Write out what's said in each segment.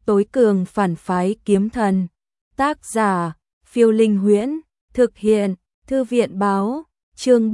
tối cường phản phái kiếm thần. Tác giả, Phiêu Linh Huyễn, thực hiện, Thư viện báo, chương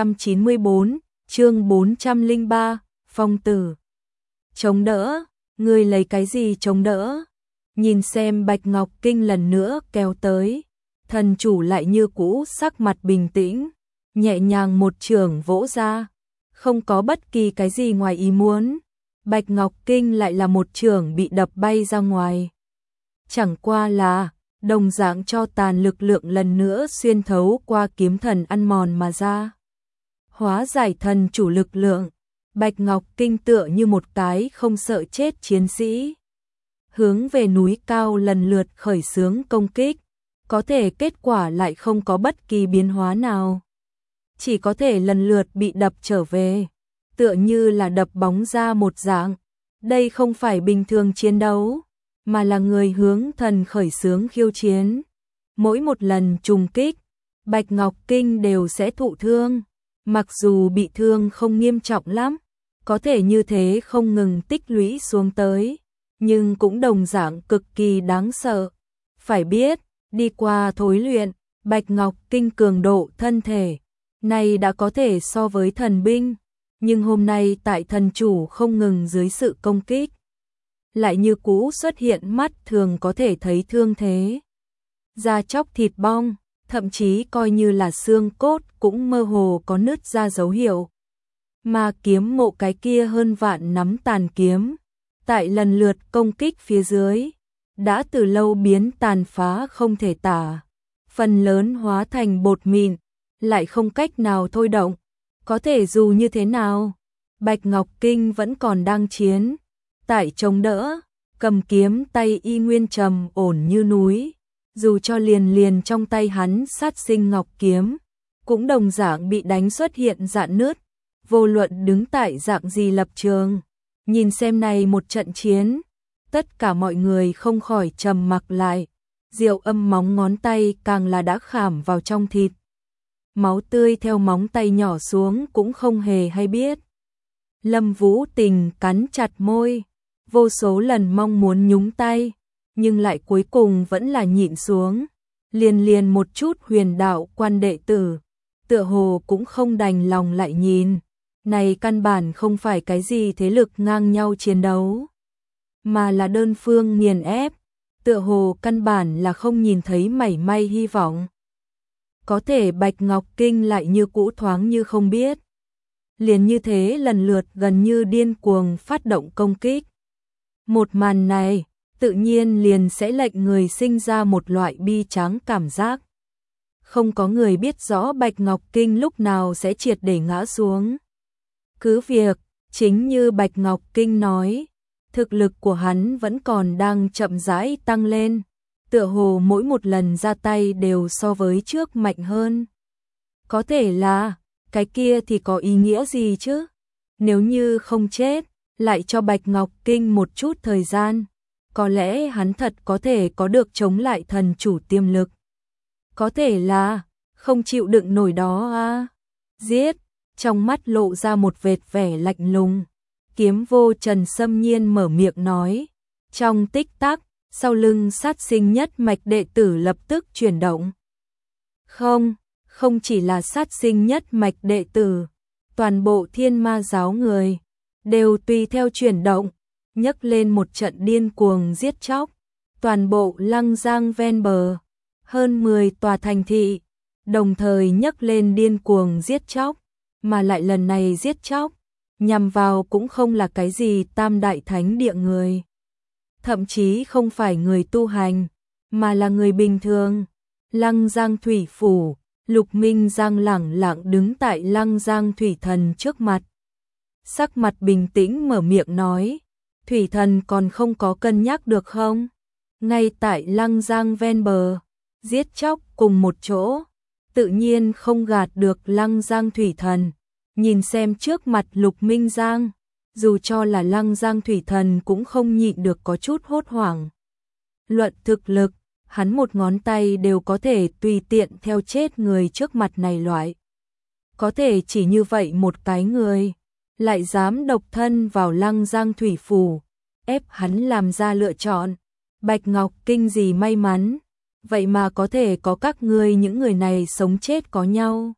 394, chương 403, phong tử. Chống đỡ, ngươi lấy cái gì chống đỡ? Nhìn xem Bạch Ngọc Kinh lần nữa kéo tới, thần chủ lại như cũ sắc mặt bình tĩnh, nhẹ nhàng một chưởng vỗ ra, không có bất kỳ cái gì ngoài ý muốn. Bạch Ngọc Kinh lại là một chưởng bị đập bay ra ngoài. Chẳng qua là, đồng dạng cho tàn lực lượng lần nữa xuyên thấu qua kiếm thần ăn mòn mà ra. Hóa giải thần chủ lực lượng, Bạch Ngọc Kinh tựa như một cái không sợ chết chiến sĩ. Hướng về núi cao lần lượt khởi xướng công kích, có thể kết quả lại không có bất kỳ biến hóa nào. Chỉ có thể lần lượt bị đập trở về, tựa như là đập bóng ra một dạng. Đây không phải bình thường chiến đấu, mà là người hướng thần khởi xướng khiêu chiến. Mỗi một lần trùng kích, Bạch Ngọc Kinh đều sẽ thụ thương, mặc dù bị thương không nghiêm trọng lắm, có thể như thế không ngừng tích lũy xuống tới, nhưng cũng đồng dạng cực kỳ đáng sợ. Phải biết, đi qua thối luyện, Bạch Ngọc Kinh cường độ thân thể này đã có thể so với thần binh, nhưng hôm nay tại thần chủ không ngừng dưới sự công kích, lại như cũ xuất hiện mắt thường có thể thấy thương thế. Da chóc thịt bong, thậm chí coi như là xương cốt cũng mơ hồ có nứt ra dấu hiệu. Mà kiếm mộ cái kia hơn vạn nắm tàn kiếm, tại lần lượt công kích phía dưới, đã từ lâu biến tàn phá không thể tả. Phần lớn hóa thành bột mịn, lại không cách nào thôi động. Có thể dù như thế nào, Bạch Ngọc Kinh vẫn còn đang chiến. Tại chống đỡ, cầm kiếm tay y nguyên trầm ổn như núi. Dù cho liền liền trong tay hắn sát sinh ngọc kiếm, cũng đồng dạng bị đánh xuất hiện rạn nứt. Vô luận đứng tại dạng gì lập trường, nhìn xem này một trận chiến, tất cả mọi người không khỏi trầm mặc lại. Diệu Âm móng ngón tay càng là đã khảm vào trong thịt. Máu tươi theo móng tay nhỏ xuống cũng không hề hay biết. Lâm Vũ Tình cắn chặt môi, vô số lần mong muốn nhúng tay, nhưng lại cuối cùng vẫn là nhịn xuống. Liền liền một chút huyền đạo quan đệ tử, tựa hồ cũng không đành lòng lại nhìn. Này căn bản không phải cái gì thế lực ngang nhau chiến đấu, mà là đơn phương nghiền ép, tựa hồ căn bản là không nhìn thấy mảy may hy vọng. Có thể Bạch Ngọc Kinh lại như cũ thoáng như không biết. Liền như thế lần lượt gần như điên cuồng phát động công kích. Một màn này, tự nhiên liền sẽ lệnh người sinh ra một loại bi tráng cảm giác. Không có người biết rõ Bạch Ngọc Kinh lúc nào sẽ triệt để ngã xuống. Cứ việc, chính như Bạch Ngọc Kinh nói, thực lực của hắn vẫn còn đang chậm rãi tăng lên, tựa hồ mỗi một lần ra tay đều so với trước mạnh hơn. Có thể là, cái kia thì có ý nghĩa gì chứ? Nếu như không chết, lại cho Bạch Ngọc Kinh một chút thời gian, có lẽ hắn thật có thể có được chống lại thần chủ tiềm lực. Có thể là, không chịu đựng nổi đó à? Giết! Trong mắt lộ ra một vệt vẻ lạnh lùng. Kiếm vô trần xâm nhiên mở miệng nói. Trong tích tắc, sau lưng sát sinh nhất mạch đệ tử lập tức chuyển động. Không chỉ là sát sinh nhất mạch đệ tử, toàn bộ thiên ma giáo người, đều tùy theo chuyển động, nhấc lên một trận điên cuồng giết chóc. Toàn bộ Lăng Giang ven bờ, hơn 10 tòa thành thị, đồng thời nhấc lên điên cuồng giết chóc. Mà lại lần này giết chóc, nhằm vào cũng không là cái gì tam đại thánh địa người. Thậm chí không phải người tu hành, mà là người bình thường. Lăng Giang Thủy Phủ, Lục Minh Giang lẳng lặng đứng tại Lăng Giang Thủy Thần trước mặt. Sắc mặt bình tĩnh mở miệng nói, Thủy Thần còn không có cân nhắc được không? Ngay tại Lăng Giang ven bờ, giết chóc cùng một chỗ. Tự nhiên không gạt được Lăng Giang Thủy Thần, nhìn xem trước mặt Lục Minh Giang, dù cho là Lăng Giang Thủy Thần cũng không nhịn được có chút hốt hoảng. Luận thực lực, hắn một ngón tay đều có thể tùy tiện theo chết người trước mặt này loại. Có thể chỉ như vậy một cái người, lại dám độc thân vào Lăng Giang Thủy Phủ, ép hắn làm ra lựa chọn, Bạch Ngọc Kinh gì may mắn, vậy mà có thể có các ngươi những người này sống chết có nhau.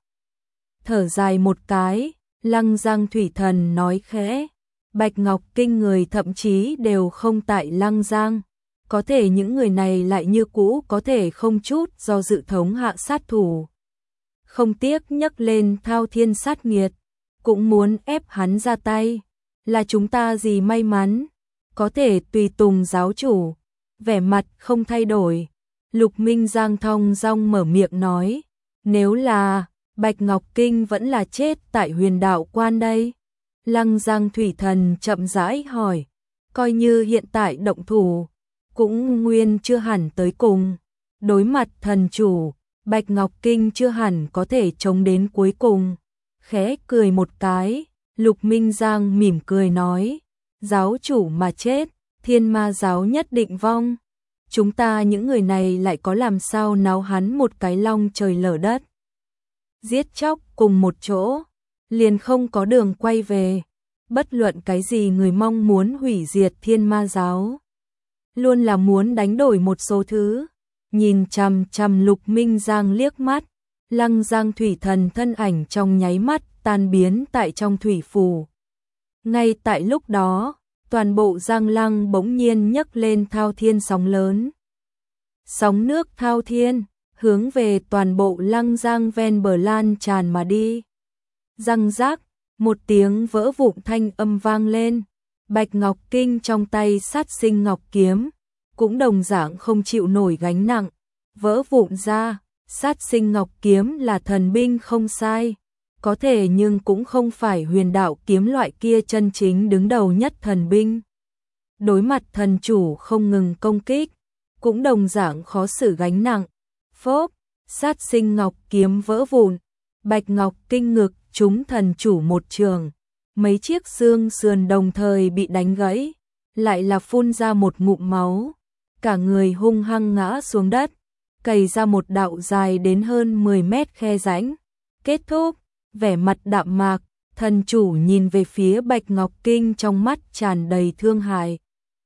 Thở dài một cái, Lăng Giang Thủy Thần nói khẽ, Bạch Ngọc Kinh người thậm chí đều không tại Lăng Giang, có thể những người này lại như cũ có thể không chút do dự thống hạ sát thủ. Không tiếc nhấc lên thao thiên sát nghiệt, cũng muốn ép hắn ra tay, là chúng ta gì may mắn, có thể tùy tùng giáo chủ. Vẻ mặt không thay đổi, Lục Minh Giang thong dong mở miệng nói, nếu là Bạch Ngọc Kinh vẫn là chết tại Huyền Đạo Quan đây. Lăng Giang Thủy Thần chậm rãi hỏi, coi như hiện tại động thủ, cũng nguyên chưa hẳn tới cùng. Đối mặt thần chủ, Bạch Ngọc Kinh chưa hẳn có thể chống đến cuối cùng. Khẽ cười một cái, Lục Minh Giang mỉm cười nói, giáo chủ mà chết, Thiên Ma giáo nhất định vong. Chúng ta những người này lại có làm sao náo hắn một cái long trời lở đất. Giết chóc cùng một chỗ, liền không có đường quay về. Bất luận cái gì người mong muốn hủy diệt Thiên Ma giáo, luôn là muốn đánh đổi một số thứ. Nhìn chằm chằm Lục Minh Giang liếc mắt, Lăng Giang Thủy Thần thân ảnh trong nháy mắt tan biến tại trong thủy phù. Ngay tại lúc đó, toàn bộ Giang Lăng bỗng nhiên nhấc lên thao thiên sóng lớn. Sóng nước thao thiên, hướng về toàn bộ Lăng Giang ven bờ lan tràn mà đi. Răng rác, một tiếng vỡ vụn thanh âm vang lên. Bạch Ngọc Kinh trong tay sát sinh ngọc kiếm, cũng đồng dạng không chịu nổi gánh nặng, vỡ vụn ra. Sát sinh ngọc kiếm là thần binh không sai, có thể nhưng cũng không phải huyền đạo kiếm loại kia chân chính đứng đầu nhất thần binh. Đối mặt thần chủ không ngừng công kích, cũng đồng dạng khó xử gánh nặng. Phốp, sát sinh ngọc kiếm vỡ vụn, Bạch Ngọc Kinh ngực trúng thần chủ một trường, mấy chiếc xương sườn đồng thời bị đánh gãy, lại là phun ra một ngụm máu, cả người hung hăng ngã xuống đất, cày ra một đạo dài đến hơn 10 mét khe rãnh. Kết thúc, vẻ mặt đạm mạc, thần chủ nhìn về phía Bạch Ngọc Kinh trong mắt tràn đầy thương hại.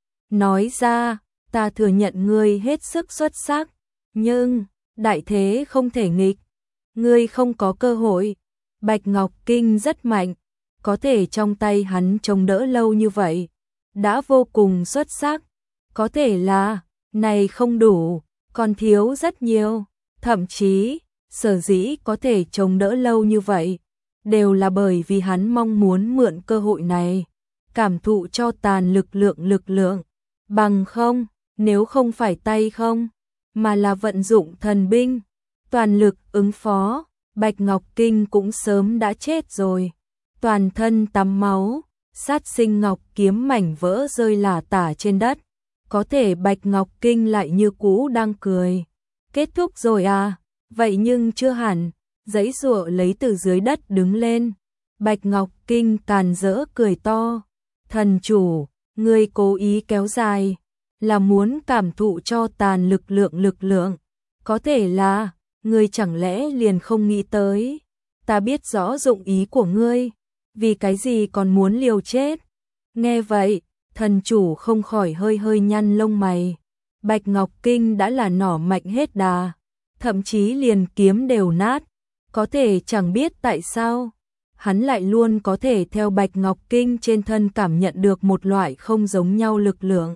Nói ra, ta thừa nhận ngươi hết sức xuất sắc, nhưng đại thế không thể nghịch, ngươi không có cơ hội. Bạch Ngọc Kinh rất mạnh, có thể trong tay hắn chống đỡ lâu như vậy, đã vô cùng xuất sắc. Có thể là, này không đủ, còn thiếu rất nhiều, thậm chí, sở dĩ có thể chống đỡ lâu như vậy, đều là bởi vì hắn mong muốn mượn cơ hội này, cảm thụ cho tàn lực lượng, bằng không, nếu không phải tay không, mà là vận dụng thần binh, toàn lực ứng phó, Bạch Ngọc Kinh cũng sớm đã chết rồi, toàn thân tắm máu, sát sinh ngọc kiếm mảnh vỡ rơi lả tả trên đất, có thể Bạch Ngọc Kinh lại như cũ đang cười. Kết thúc rồi à, vậy nhưng chưa hẳn, giãy giụa lấy từ dưới đất đứng lên, Bạch Ngọc Kinh càn rỡ cười to, thần chủ, ngươi cố ý kéo dài, là muốn cảm thụ cho tàn lực lượng, có thể là, ngươi chẳng lẽ liền không nghĩ tới, ta biết rõ dụng ý của ngươi, vì cái gì còn muốn liều chết. Nghe vậy, thần chủ không khỏi hơi nhăn lông mày, Bạch Ngọc Kinh đã là nỏ mạnh hết đà, thậm chí liền kiếm đều nát, có thể chẳng biết tại sao, hắn lại luôn có thể theo Bạch Ngọc Kinh trên thân cảm nhận được một loại không giống nhau lực lượng.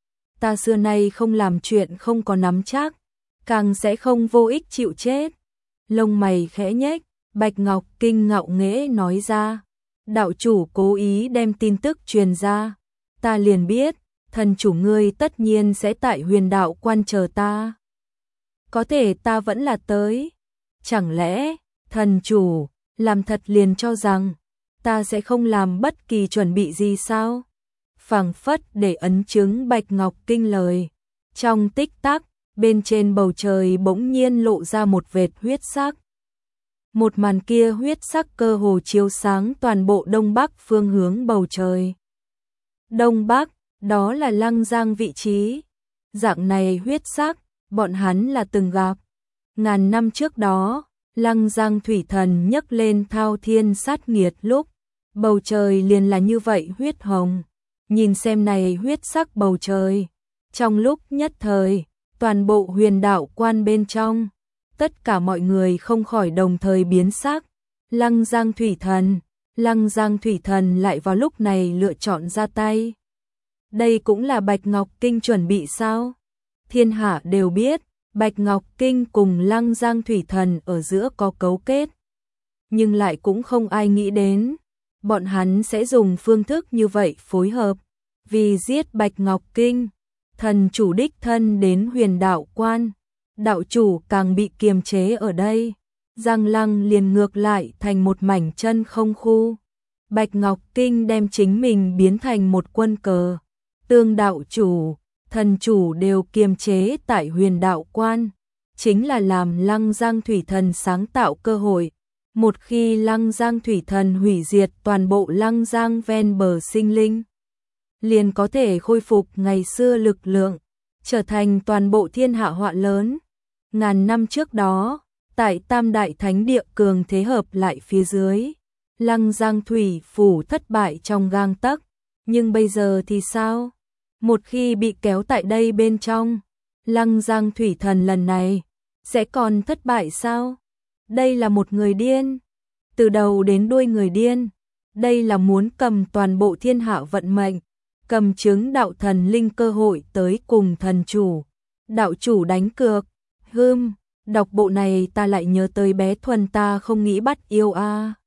Ta xưa nay không làm chuyện không có nắm chắc, càng sẽ không vô ích chịu chết. Lông mày khẽ nhếch, Bạch Ngọc Kinh ngạo nghễ nói ra, đạo chủ cố ý đem tin tức truyền ra, ta liền biết, thần chủ ngươi tất nhiên sẽ tại Huyền Đạo Quan chờ ta. Có thể ta vẫn là tới, chẳng lẽ, thần chủ, làm thật liền cho rằng, ta sẽ không làm bất kỳ chuẩn bị gì sao? Phảng phất để ấn chứng Bạch Ngọc Kinh lời. Trong tích tắc, bên trên bầu trời bỗng nhiên lộ ra một vệt huyết sắc. Một màn kia huyết sắc cơ hồ chiếu sáng toàn bộ đông bắc phương hướng bầu trời. Đông bắc, đó là Lăng Giang vị trí. Dạng này huyết sắc, bọn hắn là từng gặp. Ngàn năm trước đó, Lăng Giang Thủy Thần nhấc lên thao thiên sát nghiệt lúc, bầu trời liền là như vậy huyết hồng. Nhìn xem này huyết sắc bầu trời, Trong lúc nhất thời, toàn bộ huyền đạo quan bên trong, tất cả mọi người không khỏi đồng thời biến sắc. Lăng Giang Thủy Thần lại vào lúc này lựa chọn ra tay. Đây cũng là Bạch Ngọc Kinh chuẩn bị sao? Thiên hạ đều biết, Bạch Ngọc Kinh cùng Lăng Giang Thủy Thần ở giữa có cấu kết. Nhưng lại cũng không ai nghĩ đến, bọn hắn sẽ dùng phương thức như vậy phối hợp. Vì giết Bạch Ngọc Kinh, thần chủ đích thân đến huyền đạo quan, đạo chủ càng bị kiềm chế ở đây. Giang Lăng liền ngược lại thành một mảnh chân không khu. Bạch Ngọc Kinh đem chính mình biến thành một quân cờ. Tương đạo chủ, thần chủ đều kiềm chế tại huyền đạo quan, chính là làm Lăng Giang Thủy Thần sáng tạo cơ hội. Một khi Lăng Giang Thủy Thần hủy diệt toàn bộ Lăng Giang ven bờ sinh linh, liền có thể khôi phục ngày xưa lực lượng, trở thành toàn bộ thiên hạ họa lớn. Ngàn năm trước đó, tại Tam Đại Thánh Địa cường thế hợp lại phía dưới, Lăng Giang Thủy Phủ thất bại trong gang tấc. Nhưng bây giờ thì sao? Một khi bị kéo tại đây bên trong, Lăng Giang Thủy Thần lần này sẽ còn thất bại sao? Đây là một người điên, từ đầu đến đuôi người điên. Đây là muốn cầm toàn bộ thiên hạ vận mệnh, cầm chứng đạo thần linh cơ hội tới cùng thần chủ, đạo chủ đánh cược. Đọc bộ này ta lại nhớ tới bé Thuần ta không nghĩ bắt yêu a.